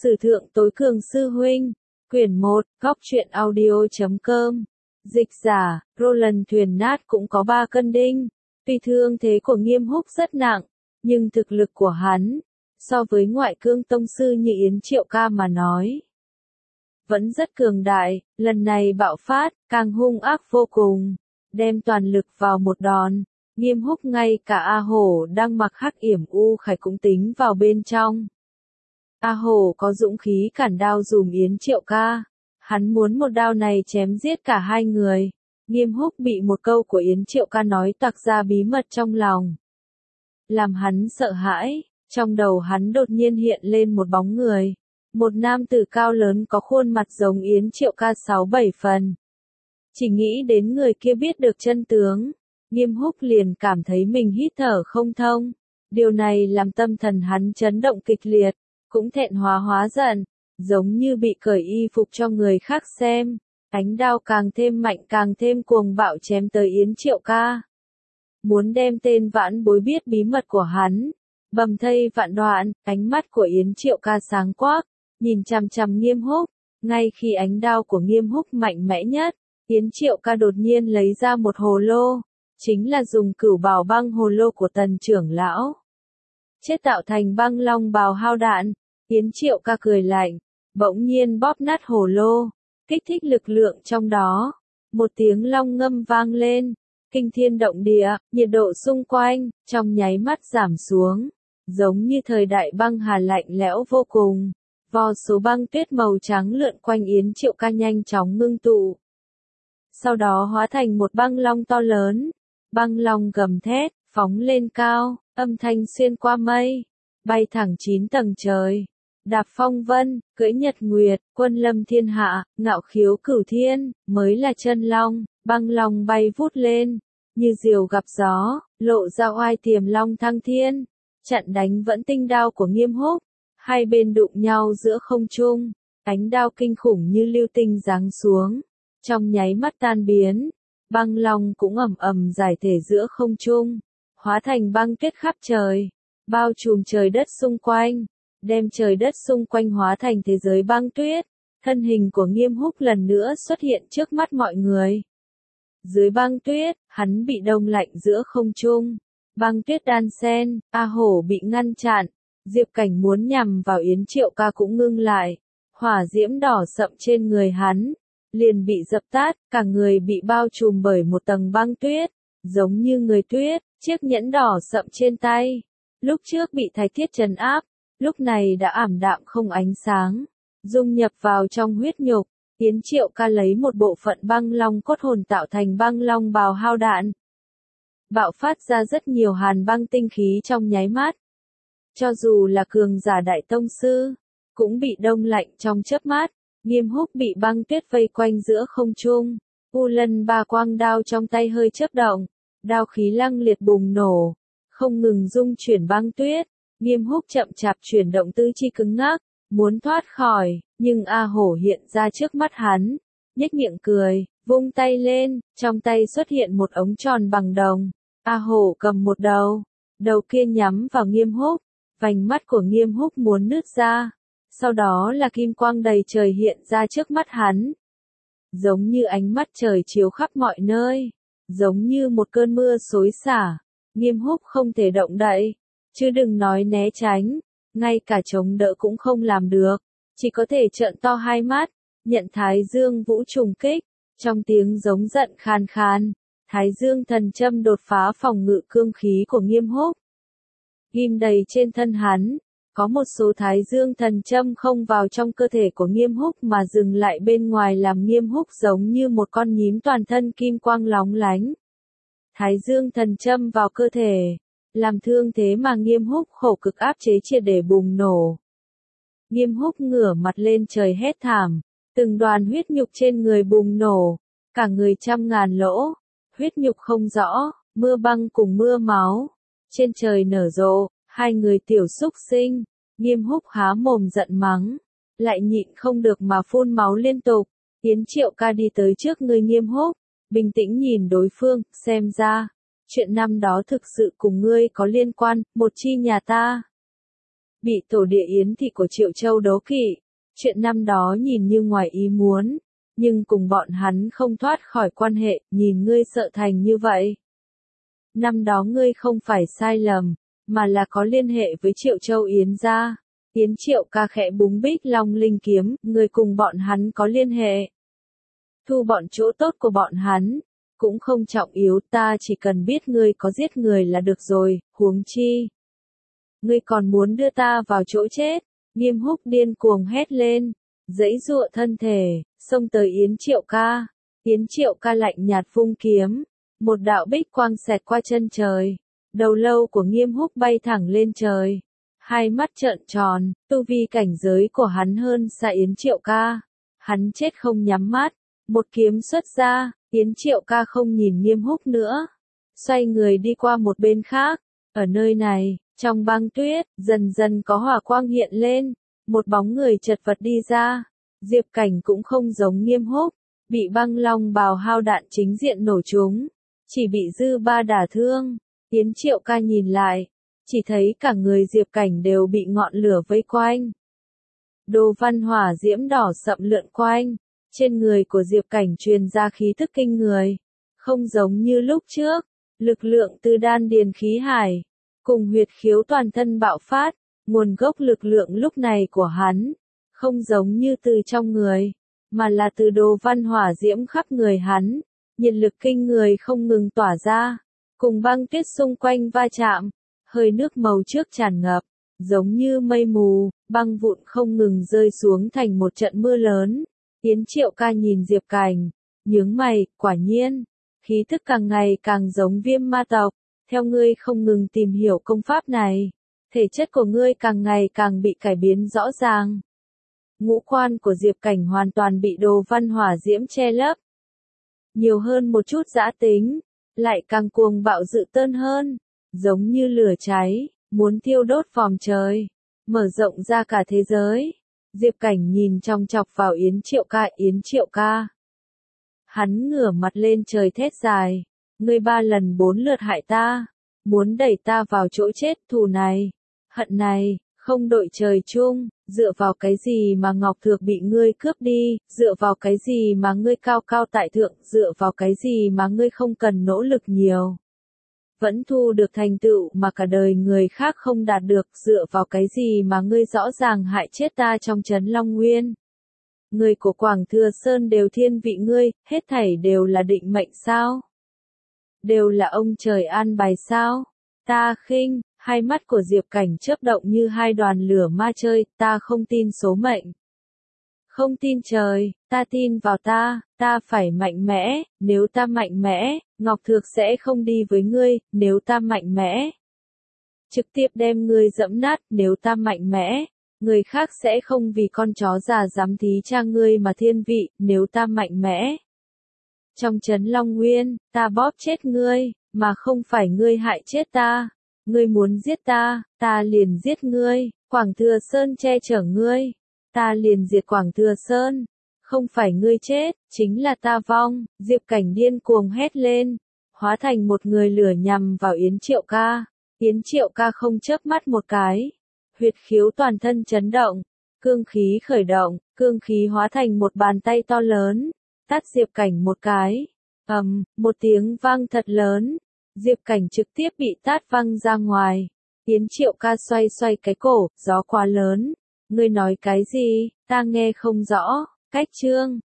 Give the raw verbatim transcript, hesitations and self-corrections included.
Sử thượng tối cường sư huynh, quyển một, góc truyện audio chấm com. Dịch giả, Roland thuyền nát cũng có ba cân đinh. Tuy thương thế của Nghiêm Húc rất nặng, nhưng thực lực của hắn, so với ngoại cương tông sư như Yến Triệu Ca mà nói, vẫn rất cường đại. Lần này bạo phát, càng hung ác vô cùng, đem toàn lực vào một đòn. Nghiêm Húc ngay cả A Hổ đang mặc hắc yểm u khải cũng tính vào bên trong. A Hổ có dũng khí cản đao dùm Yến Triệu Ca, hắn muốn một đao này chém giết cả hai người. Nghiêm Húc bị một câu của Yến Triệu Ca nói toạc ra bí mật trong lòng, làm hắn sợ hãi. Trong đầu hắn đột nhiên hiện lên một bóng người, một nam tử cao lớn có khuôn mặt giống Yến Triệu Ca sáu bảy phần. Chỉ nghĩ đến người kia biết được chân tướng, Nghiêm Húc liền cảm thấy mình hít thở không thông. Điều này làm tâm thần hắn chấn động kịch liệt, cũng thẹn hóa hóa giận, giống như bị cởi y phục cho người khác xem. Ánh đao càng thêm mạnh càng thêm cuồng bạo chém tới Yến Triệu Ca, muốn đem tên vãn bối biết bí mật của hắn bầm thây vạn đoạn. Ánh mắt của Yến Triệu Ca sáng quắc, nhìn chằm chằm Nghiêm Húc. Ngay khi ánh đao của Nghiêm Húc mạnh mẽ nhất, Yến Triệu Ca đột nhiên lấy ra một hồ lô, chính là dùng cửu bảo băng hồ lô của Tần trưởng lão chế tạo thành băng long bào hao đạn. Yến Triệu Ca cười lạnh, bỗng nhiên bóp nát hồ lô, kích thích lực lượng trong đó. Một tiếng long ngâm vang lên, kinh thiên động địa, nhiệt độ xung quanh trong nháy mắt giảm xuống, giống như thời đại băng hà lạnh lẽo vô cùng. Vô số băng tuyết màu trắng lượn quanh Yến Triệu Ca nhanh chóng ngưng tụ, sau đó hóa thành một băng long to lớn. Băng long gầm thét, phóng lên cao, âm thanh xuyên qua mây, bay thẳng chín tầng trời. Đạp phong vân, cưỡi nhật nguyệt, quân lâm thiên hạ, ngạo khiếu cửu thiên, mới là chân long. Băng long bay vút lên, như diều gặp gió, lộ ra oai tiềm long thăng thiên, chặn đánh vẫn tinh đao của Nghiêm Húc. Hai bên đụng nhau giữa không trung, ánh đao kinh khủng như lưu tinh giáng xuống, trong nháy mắt tan biến. Băng long cũng ầm ầm giải thể giữa không trung, hóa thành băng tuyết khắp trời, bao trùm trời đất xung quanh, đem trời đất xung quanh hóa thành thế giới băng tuyết. Thân hình của Nghiêm Húc lần nữa xuất hiện trước mắt mọi người. Dưới băng tuyết, hắn bị đông lạnh giữa không trung. Băng tuyết đan xen, A Hổ bị ngăn chặn. Diệp Cảnh muốn nhằm vào Yến Triệu Ca cũng ngưng lại. Hỏa diễm đỏ sậm trên người hắn liền bị dập tắt, cả người bị bao trùm bởi một tầng băng tuyết, giống như người tuyết. Chiếc nhẫn đỏ sậm trên tay, lúc trước bị Thái Thiết trấn áp, lúc này đã ảm đạm không ánh sáng, dung nhập vào trong huyết nhục. Yến Triệu Ca lấy một bộ phận băng long cốt hồn tạo thành băng long bào hao đạn, bạo phát ra rất nhiều hàn băng tinh khí trong nháy mắt. Cho dù là cường giả đại tông sư, cũng bị đông lạnh trong chớp mắt. Nghiêm Húc bị băng tuyết vây quanh giữa không trung. U Lân ba quang đao trong tay hơi chớp động, đao khí lăng liệt bùng nổ, không ngừng dung chuyển băng tuyết. Nghiêm Húc chậm chạp chuyển động tứ chi cứng ngắc, muốn thoát khỏi, nhưng A Hổ hiện ra trước mắt hắn, nhếch miệng cười, vung tay lên, trong tay xuất hiện một ống tròn bằng đồng. A Hổ cầm một đầu, đầu kia nhắm vào Nghiêm Húc, vành mắt của Nghiêm Húc muốn nứt ra, sau đó là kim quang đầy trời hiện ra trước mắt hắn, giống như ánh mắt trời chiếu khắp mọi nơi, giống như một cơn mưa xối xả. Nghiêm Húc không thể động đậy, chứ đừng nói né tránh, ngay cả chống đỡ cũng không làm được, chỉ có thể trợn to hai mắt, nhận Thái Dương Vũ trùng kích. Trong tiếng giống giận khan khan, Thái Dương thần châm đột phá phòng ngự cương khí của Nghiêm Húc. Ghim đầy trên thân hắn, có một số Thái Dương thần châm không vào trong cơ thể của Nghiêm Húc mà dừng lại bên ngoài, làm Nghiêm Húc giống như một con nhím toàn thân kim quang lóng lánh. Thái Dương thần châm vào cơ thể, làm thương thế mà Nghiêm Húc khổ cực áp chế triệt để bùng nổ. Nghiêm Húc ngửa mặt lên trời hét thảm, từng đoàn huyết nhục trên người bùng nổ, cả người trăm ngàn lỗ, huyết nhục không rõ, mưa băng cùng mưa máu, trên trời nở rộ, hai người tiểu súc sinh. Nghiêm Húc há mồm giận mắng, lại nhịn không được mà phun máu liên tục. Yến Triệu Ca đi tới trước người Nghiêm Húc, bình tĩnh nhìn đối phương, xem ra, chuyện năm đó thực sự cùng ngươi có liên quan, một chi nhà ta. bị tổ địa Yến thị của Triệu Châu đố kỵ. Chuyện năm đó nhìn như ngoài ý muốn, nhưng cùng bọn hắn không thoát khỏi quan hệ, nhìn ngươi sợ thành như vậy. Năm đó ngươi không phải sai lầm, mà là có liên hệ với Triệu Châu Yến gia. Yến Triệu ca khẽ búng Bích Long linh kiếm, ngươi cùng bọn hắn có liên hệ. Thu bọn chỗ tốt của bọn hắn, cũng không trọng yếu, ta chỉ cần biết ngươi có giết người là được rồi, huống chi. Ngươi còn muốn đưa ta vào chỗ chết, Nghiêm Húc điên cuồng hét lên, giãy giụa thân thể, xông tới Yến Triệu ca. Yến Triệu ca lạnh nhạt vung kiếm, một đạo bích quang xẹt qua chân trời, đầu lâu của Nghiêm Húc bay thẳng lên trời, hai mắt trợn tròn, tu vi cảnh giới của hắn hơn xa Yến Triệu ca. Hắn chết không nhắm mắt, một kiếm xuất ra, Yến Triệu ca không nhìn Nghiêm Húc nữa, xoay người đi qua một bên khác. Ở nơi này, trong băng tuyết, dần dần có hỏa quang hiện lên, một bóng người chật vật đi ra. Diệp Cảnh cũng không giống Nghiêm Húc, bị băng long bào hao đạn chính diện nổ trúng, chỉ bị dư ba đả thương. Yến Triệu ca nhìn lại, chỉ thấy cả người Diệp Cảnh đều bị ngọn lửa vây quanh. Đồ văn hỏa diễm đỏ sậm lượn quanh, trên người của Diệp Cảnh truyền ra khí tức kinh người, không giống như lúc trước, lực lượng từ đan điền khí hải, cùng huyệt khiếu toàn thân bạo phát, nguồn gốc lực lượng lúc này của hắn, không giống như từ trong người, mà là từ đồ văn hỏa diễm khắp người hắn, nhiệt lực kinh người không ngừng tỏa ra, cùng băng tuyết xung quanh va chạm, hơi nước màu trước tràn ngập, giống như mây mù, băng vụn không ngừng rơi xuống thành một trận mưa lớn. Yến Triệu ca nhìn Diệp Cảnh, nhướng mày, quả nhiên, khí thức càng ngày càng giống Viêm ma tộc, theo ngươi không ngừng tìm hiểu công pháp này, thể chất của ngươi càng ngày càng bị cải biến rõ ràng. Ngũ quan của Diệp Cảnh hoàn toàn bị đồ văn hỏa diễm che lấp. Nhiều hơn một chút dã tính, lại càng cuồng bạo dự tơn hơn, giống như lửa cháy, muốn thiêu đốt vòm trời, mở rộng ra cả thế giới. Diệp Cảnh nhìn chòng chọc vào Yến Triệu ca, Yến Triệu ca. Hắn ngửa mặt lên trời thét dài, ngươi ba lần bốn lượt hại ta, muốn đẩy ta vào chỗ chết, thù này, hận này, không đội trời chung, dựa vào cái gì mà Ngọc Thược bị ngươi cướp đi, dựa vào cái gì mà ngươi cao cao tại thượng, dựa vào cái gì mà ngươi không cần nỗ lực nhiều, vẫn thu được thành tựu mà cả đời người khác không đạt được, dựa vào cái gì mà ngươi rõ ràng hại chết ta trong trấn Long Nguyên. Người của Quảng Thừa Sơn đều thiên vị ngươi, hết thảy đều là định mệnh sao? Đều là ông trời an bài sao? Ta khinh, hai mắt của Diệp Cảnh chớp động như hai đoàn lửa ma chơi, ta không tin số mệnh. Không tin trời, ta tin vào ta, ta phải mạnh mẽ, nếu ta mạnh mẽ, Ngọc Thược sẽ không đi với ngươi, nếu ta mạnh mẽ. Trực tiếp đem ngươi dẫm nát, nếu ta mạnh mẽ, người khác sẽ không vì con chó già dám thí cha ngươi mà thiên vị, nếu ta mạnh mẽ. Trong trấn Long Nguyên, ta bóp chết ngươi, mà không phải ngươi hại chết ta. Ngươi muốn giết ta, ta liền giết ngươi, Quảng Thừa Sơn che chở ngươi, ta liền diệt Quảng Thừa Sơn. Không phải ngươi chết, chính là ta vong. Diệp Cảnh điên cuồng hét lên, hóa thành một người lửa nhằm vào Yến Triệu ca. Yến Triệu ca không chớp mắt một cái, huyệt khiếu toàn thân chấn động, cương khí khởi động, cương khí hóa thành một bàn tay to lớn, tát Diệp Cảnh một cái. Ầm, um, một tiếng vang thật lớn, Diệp Cảnh trực tiếp bị tát văng ra ngoài. Yến Triệu ca xoay xoay cái cổ, gió quá lớn. Ngươi nói cái gì, ta nghe không rõ. Cách chương